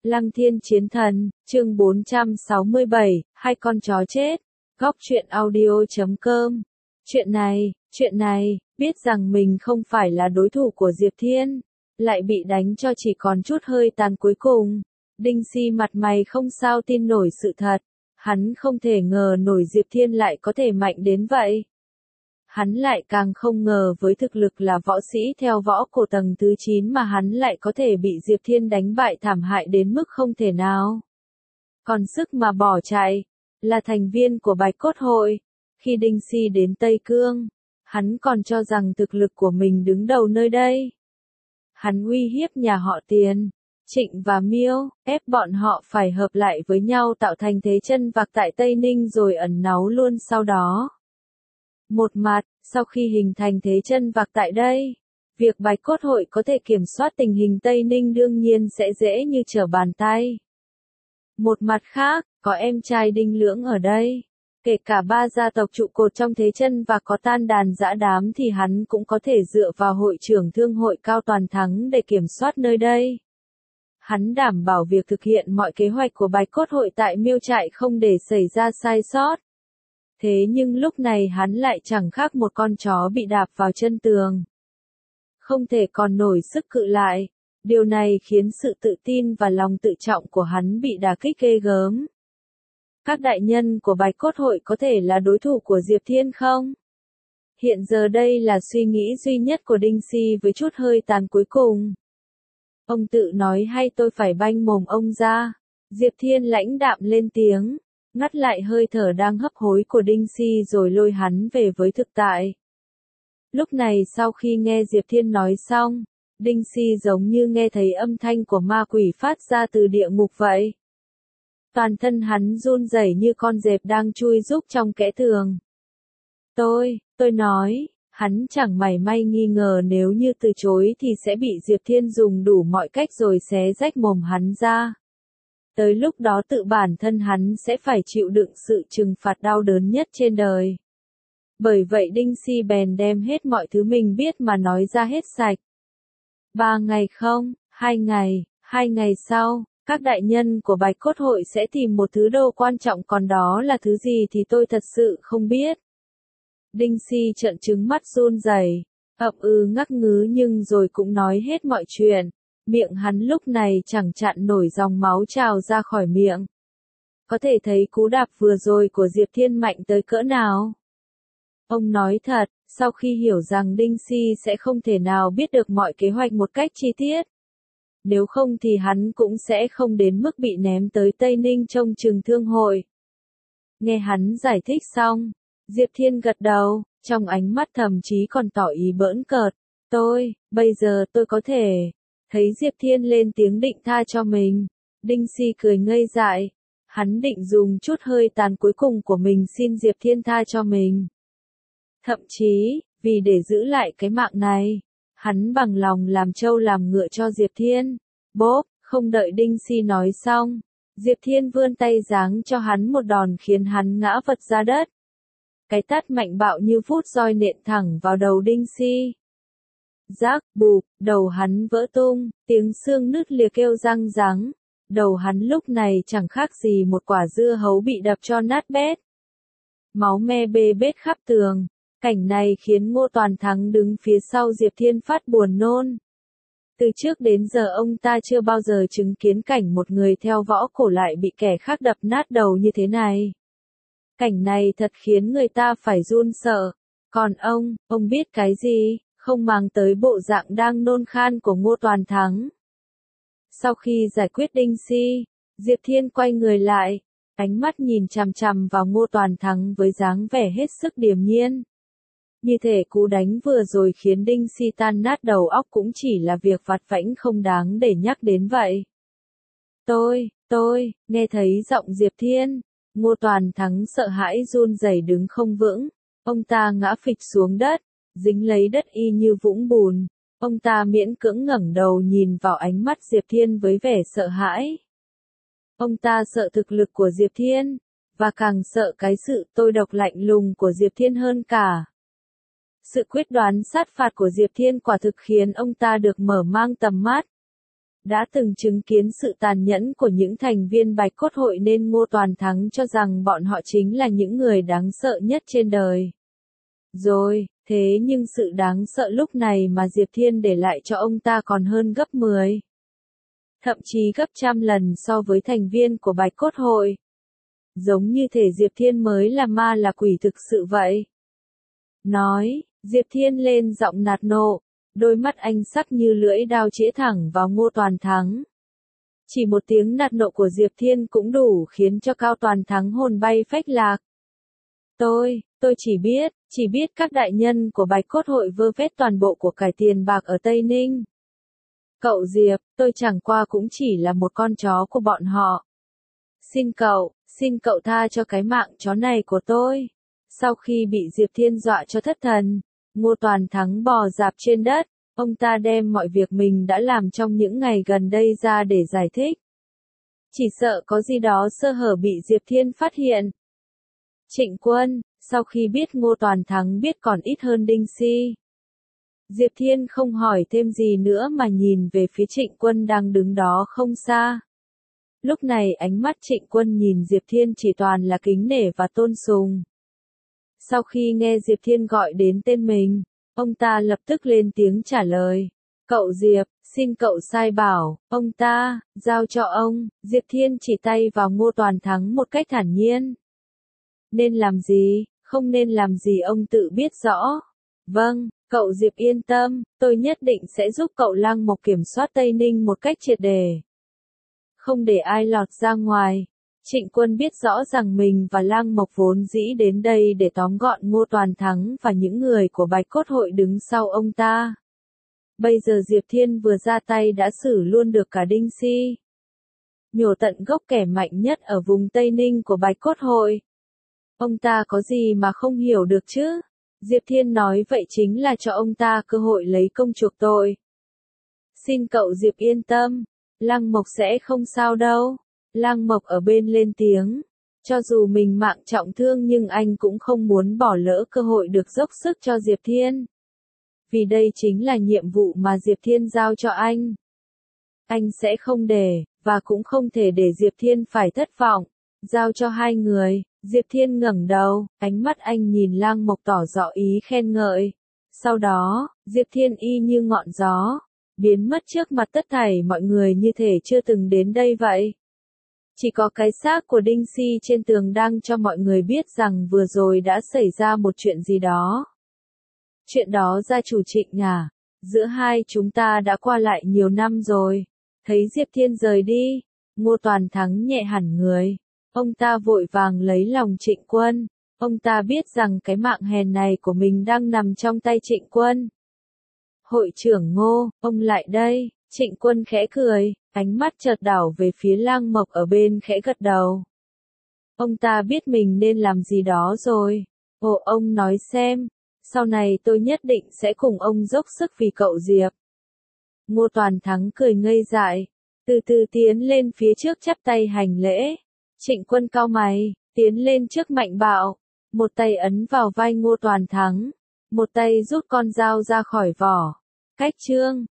Lăng Thiên Chiến Thần, chương 467, hai con chó chết. Góc truyện audio.com. Chuyện này, biết rằng mình không phải là đối thủ của Diệp Thiên, lại bị đánh cho chỉ còn chút hơi tàn cuối cùng. Đinh Si mặt mày không sao tin nổi sự thật, hắn không thể ngờ nổi Diệp Thiên lại có thể mạnh đến vậy. Hắn lại càng không ngờ với thực lực là võ sĩ theo võ cổ tầng thứ 9 mà hắn lại có thể bị Diệp Thiên đánh bại thảm hại đến mức không thể nào còn sức mà bỏ chạy. Là thành viên của Bạch Cốt Hội, khi Đinh Si đến Tây Cương, hắn còn cho rằng thực lực của mình đứng đầu nơi đây. Hắn uy hiếp nhà họ Tiền, Trịnh và Miêu, ép bọn họ phải hợp lại với nhau tạo thành thế chân vạc tại Tây Ninh rồi ẩn náu luôn sau đó. Một mặt, sau khi hình thành thế chân vạc tại đây, việc Bạch Cốt Hội có thể kiểm soát tình hình Tây Ninh đương nhiên sẽ dễ như trở bàn tay. Một mặt khác, có em trai Đinh Lưỡng ở đây. Kể cả ba gia tộc trụ cột trong thế chân và có tan đàn dã đám thì hắn cũng có thể dựa vào hội trưởng thương hội Cao Toàn Thắng để kiểm soát nơi đây. Hắn đảm bảo việc thực hiện mọi kế hoạch của Bạch Cốt Hội tại Miêu Trại không để xảy ra sai sót. Thế nhưng lúc này hắn lại chẳng khác một con chó bị đạp vào chân tường. Không thể còn nổi sức cự lại. Điều này khiến sự tự tin và lòng tự trọng của hắn bị đả kích ghê gớm. Các đại nhân của Bạch Cốt Hội có thể là đối thủ của Diệp Thiên không? Hiện giờ đây là suy nghĩ duy nhất của Đinh Si với chút hơi tàn cuối cùng. Ông tự nói hay tôi phải banh mồm ông ra? Diệp Thiên lãnh đạm lên tiếng, ngắt lại hơi thở đang hấp hối của Đinh Si rồi lôi hắn về với thực tại. Lúc này sau khi nghe Diệp Thiên nói xong, Đinh Si giống như nghe thấy âm thanh của ma quỷ phát ra từ địa ngục vậy. Toàn thân hắn run rẩy như con dẹp đang chui rúc trong kẽ tường. Tôi nói, hắn chẳng mảy may nghi ngờ nếu như từ chối thì sẽ bị Diệp Thiên dùng đủ mọi cách rồi xé rách mồm hắn ra. Tới lúc đó tự bản thân hắn sẽ phải chịu đựng sự trừng phạt đau đớn nhất trên đời. Bởi vậy Đinh Si bèn đem hết mọi thứ mình biết mà nói ra hết sạch. 3 ngày không, 2 ngày sau, các đại nhân của Bạch Cốt Hội sẽ tìm một thứ đồ quan trọng, còn đó là thứ gì thì tôi thật sự không biết. Đinh Si trợn trừng mắt run rẩy, ngắc ngứ nhưng rồi cũng nói hết mọi chuyện. Miệng hắn lúc này chẳng chặn nổi dòng máu trào ra khỏi miệng. Có thể thấy cú đạp vừa rồi của Diệp Thiên mạnh tới cỡ nào. Ông nói thật, sau khi hiểu rằng Đinh Si sẽ không thể nào biết được mọi kế hoạch một cách chi tiết. Nếu không thì hắn cũng sẽ không đến mức bị ném tới Tây Ninh trông chừng thương hội. Nghe hắn giải thích xong, Diệp Thiên gật đầu, trong ánh mắt thậm chí còn tỏ ý bỡn cợt. Bây giờ tôi có thể. Thấy Diệp Thiên lên tiếng định tha cho mình, Đinh Si cười ngây dại. Hắn định dùng chút hơi tàn cuối cùng của mình xin Diệp Thiên tha cho mình. Thậm chí, vì để giữ lại cái mạng này, hắn bằng lòng làm trâu làm ngựa cho Diệp Thiên. Bốp, không đợi Đinh Si nói xong, Diệp Thiên vươn tay giáng cho hắn một đòn khiến hắn ngã vật ra đất. Cái tát mạnh bạo như vút roi nện thẳng vào đầu Đinh Si. Rác, bụp, đầu hắn vỡ tung, tiếng xương nứt lìa kêu răng rắng. Đầu hắn lúc này chẳng khác gì một quả dưa hấu bị đập cho nát bét. Máu me bê bết khắp tường. Cảnh này khiến Ngô Toàn Thắng đứng phía sau Diệp Thiên phát buồn nôn. Từ trước đến giờ ông ta chưa bao giờ chứng kiến cảnh một người theo võ cổ lại bị kẻ khác đập nát đầu như thế này. Cảnh này thật khiến người ta phải run sợ. Còn ông biết cái gì, không màng tới bộ dạng đang nôn khan của Ngô Toàn Thắng. Sau khi giải quyết Đinh Si, Diệp Thiên quay người lại, ánh mắt nhìn chằm chằm vào Ngô Toàn Thắng với dáng vẻ hết sức điềm nhiên. Như thể cú đánh vừa rồi khiến Đinh Si tan nát đầu óc cũng chỉ là việc vặt vãnh không đáng để nhắc đến vậy. Nghe thấy giọng Diệp Thiên, Ngô Toàn Thắng sợ hãi run rẩy đứng không vững, ông ta ngã phịch xuống đất, dính lấy đất y như vũng bùn. Ông ta miễn cưỡng ngẩng đầu nhìn vào ánh mắt Diệp Thiên với vẻ sợ hãi. Ông ta sợ thực lực của Diệp Thiên, và càng sợ cái sự tôi độc lạnh lùng của Diệp Thiên hơn cả. Sự quyết đoán sát phạt của Diệp Thiên quả thực khiến ông ta được mở mang tầm mắt. đã từng chứng kiến sự tàn nhẫn của những thành viên Bạch Cốt Hội nên Ngô Toàn Thắng cho rằng bọn họ chính là những người đáng sợ nhất trên đời. Rồi, thế nhưng sự đáng sợ lúc này mà Diệp Thiên để lại cho ông ta còn hơn gấp 10. Thậm chí gấp trăm lần so với thành viên của Bạch Cốt Hội. Giống như thể Diệp Thiên mới là ma là quỷ thực sự vậy. Nói, Diệp Thiên lên giọng nạt nộ, đôi mắt anh sắc như lưỡi dao chĩa thẳng vào Ngô Toàn Thắng. Chỉ một tiếng nạt nộ của Diệp Thiên cũng đủ khiến cho Cao Toàn Thắng hồn bay phách lạc. Tôi chỉ biết các đại nhân của Bạch Cốt Hội vơ vét toàn bộ của cải tiền bạc ở Tây Ninh. Cậu Diệp, tôi chẳng qua cũng chỉ là một con chó của bọn họ. Xin cậu tha cho cái mạng chó này của tôi. Sau khi bị Diệp Thiên dọa cho thất thần, Ngô Toàn Thắng bò rạp trên đất, ông ta đem mọi việc mình đã làm trong những ngày gần đây ra để giải thích. Chỉ sợ có gì đó sơ hở bị Diệp Thiên phát hiện. Trịnh Quân, sau khi biết Ngô Toàn Thắng biết còn ít hơn Đinh Si. Diệp Thiên không hỏi thêm gì nữa mà nhìn về phía Trịnh Quân đang đứng đó không xa. Lúc này ánh mắt Trịnh Quân nhìn Diệp Thiên chỉ toàn là kính nể và tôn sùng. Sau khi nghe Diệp Thiên gọi đến tên mình, ông ta lập tức lên tiếng trả lời. Cậu Diệp, xin cậu sai bảo, ông ta, giao cho ông. Diệp Thiên chỉ tay vào Ngô Toàn Thắng một cách thản nhiên. Nên làm gì, không nên làm gì ông tự biết rõ. Vâng, cậu Diệp yên tâm, tôi nhất định sẽ giúp cậu Lăng Mộc kiểm soát Tây Ninh một cách triệt để. Không để ai lọt ra ngoài. Trịnh Quân biết rõ rằng mình và Lăng Mộc vốn dĩ đến đây để tóm gọn Ngô Toàn Thắng và những người của Bạch Cốt Hội đứng sau ông ta. Bây giờ Diệp Thiên vừa ra tay đã xử luôn được cả Đinh Si. Nhổ tận gốc kẻ mạnh nhất ở vùng Tây Ninh của Bạch Cốt Hội. Ông ta có gì mà không hiểu được chứ? Diệp Thiên nói vậy chính là cho ông ta cơ hội lấy công chuộc tội. Xin cậu Diệp yên tâm, Lăng Mộc sẽ không sao đâu. Lăng Mộc ở bên lên tiếng. Cho dù mình mạng trọng thương nhưng anh cũng không muốn bỏ lỡ cơ hội được dốc sức cho Diệp Thiên. Vì đây chính là nhiệm vụ mà Diệp Thiên giao cho anh. Anh sẽ không để, và cũng không thể để Diệp Thiên phải thất vọng. Giao cho hai người, Diệp Thiên ngẩng đầu, ánh mắt anh nhìn Lăng Mộc tỏ rõ ý khen ngợi. Sau đó, Diệp Thiên y như ngọn gió, biến mất trước mặt tất thảy mọi người như thể chưa từng đến đây vậy. Chỉ có cái xác của Đinh Si trên tường đang cho mọi người biết rằng vừa rồi đã xảy ra một chuyện gì đó. Chuyện đó gia chủ Trịnh à, giữa hai chúng ta đã qua lại nhiều năm rồi. Thấy Diệp Thiên rời đi, Ngô Toàn Thắng nhẹ hẳn người. Ông ta vội vàng lấy lòng Trịnh Quân. Ông ta biết rằng cái mạng hèn này của mình đang nằm trong tay Trịnh Quân. Hội trưởng Ngô, ông lại đây. Trịnh Quân khẽ cười, ánh mắt chợt đảo về phía Lăng Mộc ở bên khẽ gật đầu. Ông ta biết mình nên làm gì đó rồi. Ồ, ông nói xem, sau này tôi nhất định sẽ cùng ông dốc sức vì cậu Diệp. Ngô Toàn Thắng cười ngây dại, từ từ tiến lên phía trước chắp tay hành lễ. Trịnh Quân cau mày, tiến lên trước mạnh bạo, một tay ấn vào vai Ngô Toàn Thắng, một tay rút con dao ra khỏi vỏ. Cách chương